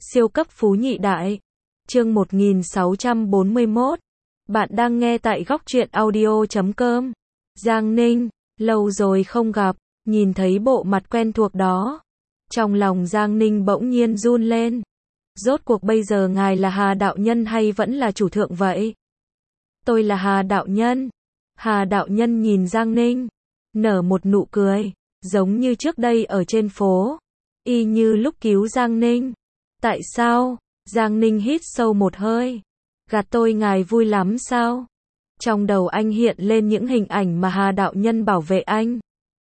Siêu cấp phú nhị đại. Chương 1641. Bạn đang nghe tại góc truyện audio.com. Giang Ninh, lâu rồi không gặp, nhìn thấy bộ mặt quen thuộc đó. Trong lòng Giang Ninh bỗng nhiên run lên. Rốt cuộc bây giờ ngài là Hà đạo nhân hay vẫn là chủ thượng vậy? Tôi là Hà đạo nhân. Hà đạo nhân nhìn Giang Ninh, nở một nụ cười, giống như trước đây ở trên phố, y như lúc cứu Giang Ninh. Tại sao? Giang Ninh hít sâu một hơi. Gạt tôi ngài vui lắm sao? Trong đầu anh hiện lên những hình ảnh mà Hà đạo nhân bảo vệ anh,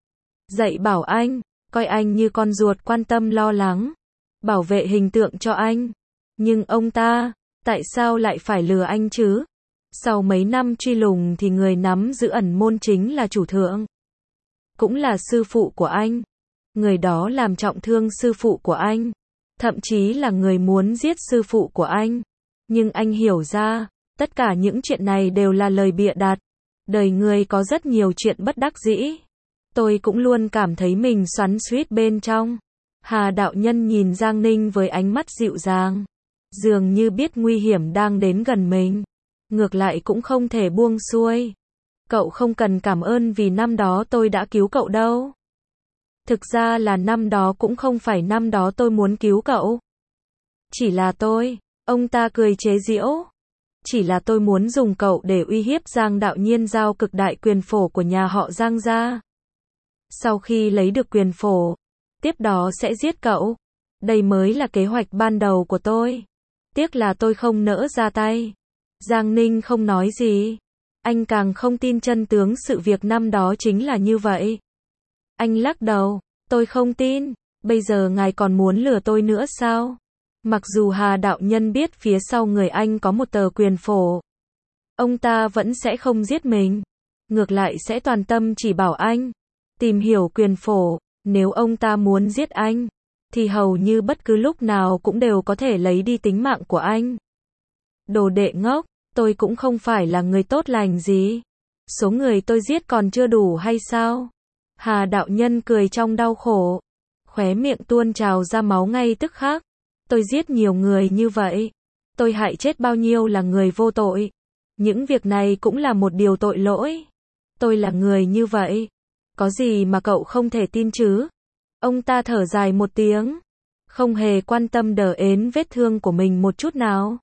dạy bảo anh, coi anh như con ruột, quan tâm lo lắng, bảo vệ hình tượng cho anh. Nhưng ông ta, tại sao lại phải lừa anh chứ? Sau mấy năm truy lùng thì người nắm giữ ẩn môn chính là chủ thượng, cũng là sư phụ của anh. Người đó làm trọng thương sư phụ của anh, thậm chí là người muốn giết sư phụ của anh. Nhưng anh hiểu ra, tất cả những chuyện này đều là lời bịa đặt. Đời người có rất nhiều chuyện bất đắc dĩ. Tôi cũng luôn cảm thấy mình xoắn xuýt bên trong. Hà đạo nhân nhìn Giang Ninh với ánh mắt dịu dàng, dường như biết nguy hiểm đang đến gần mình. Ngược lại cũng không thể buông xuôi. Cậu không cần cảm ơn vì năm đó tôi đã cứu cậu đâu. Thực ra là năm đó cũng không phải năm đó tôi muốn cứu cậu. Chỉ là tôi, ông ta cười chế giễu. Chỉ là tôi muốn dùng cậu để uy hiếp Giang đạo nhiên giao cực đại quyền phổ của nhà họ Giang ra. Sau khi lấy được quyền phổ, tiếp đó sẽ giết cậu. Đây mới là kế hoạch ban đầu của tôi. Tiếc là tôi không nỡ ra tay. Giang Ninh không nói gì. Anh càng không tin chân tướng sự việc năm đó chính là như vậy. Anh lắc đầu, tôi không tin. Bây giờ ngài còn muốn lừa tôi nữa sao? Mặc dù Hà đạo nhân biết phía sau người anh có một tờ quyền phổ, ông ta vẫn sẽ không giết mình. Ngược lại sẽ toàn tâm chỉ bảo anh tìm hiểu quyền phổ. Nếu ông ta muốn giết anh, thì hầu như bất cứ lúc nào cũng đều có thể lấy đi tính mạng của anh. Đồ đệ ngốc, tôi cũng không phải là người tốt lành gì. Số người tôi giết còn chưa đủ hay sao? Hà đạo nhân cười trong đau khổ, khóe miệng tuôn trào ra máu ngay tức khắc. Tôi giết nhiều người như vậy, tôi hại chết bao nhiêu là người vô tội. Những việc này cũng là một điều tội lỗi. Tôi là người như vậy, có gì mà cậu không thể tin chứ? Ông ta thở dài một tiếng, không hề quan tâm đờ ến vết thương của mình một chút nào.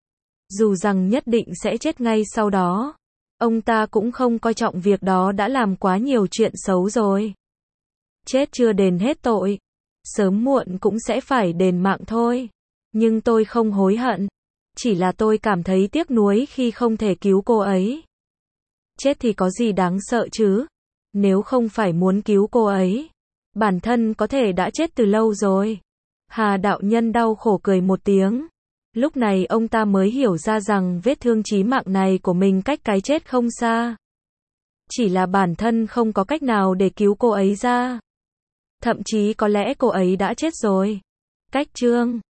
Dù rằng nhất định sẽ chết ngay sau đó, ông ta cũng không coi trọng việc đó đã làm quá nhiều chuyện xấu rồi. Chết chưa đền hết tội, sớm muộn cũng sẽ phải đền mạng thôi. Nhưng tôi không hối hận, chỉ là tôi cảm thấy tiếc nuối khi không thể cứu cô ấy. Chết thì có gì đáng sợ chứ? Nếu không phải muốn cứu cô ấy, bản thân có thể đã chết từ lâu rồi. Hà đạo nhân đau khổ cười một tiếng. Lúc này ông ta mới hiểu ra rằng vết thương chí mạng này của mình cách cái chết không xa. Chỉ là bản thân không có cách nào để cứu cô ấy ra. Thậm chí có lẽ cô ấy đã chết rồi. Cách chương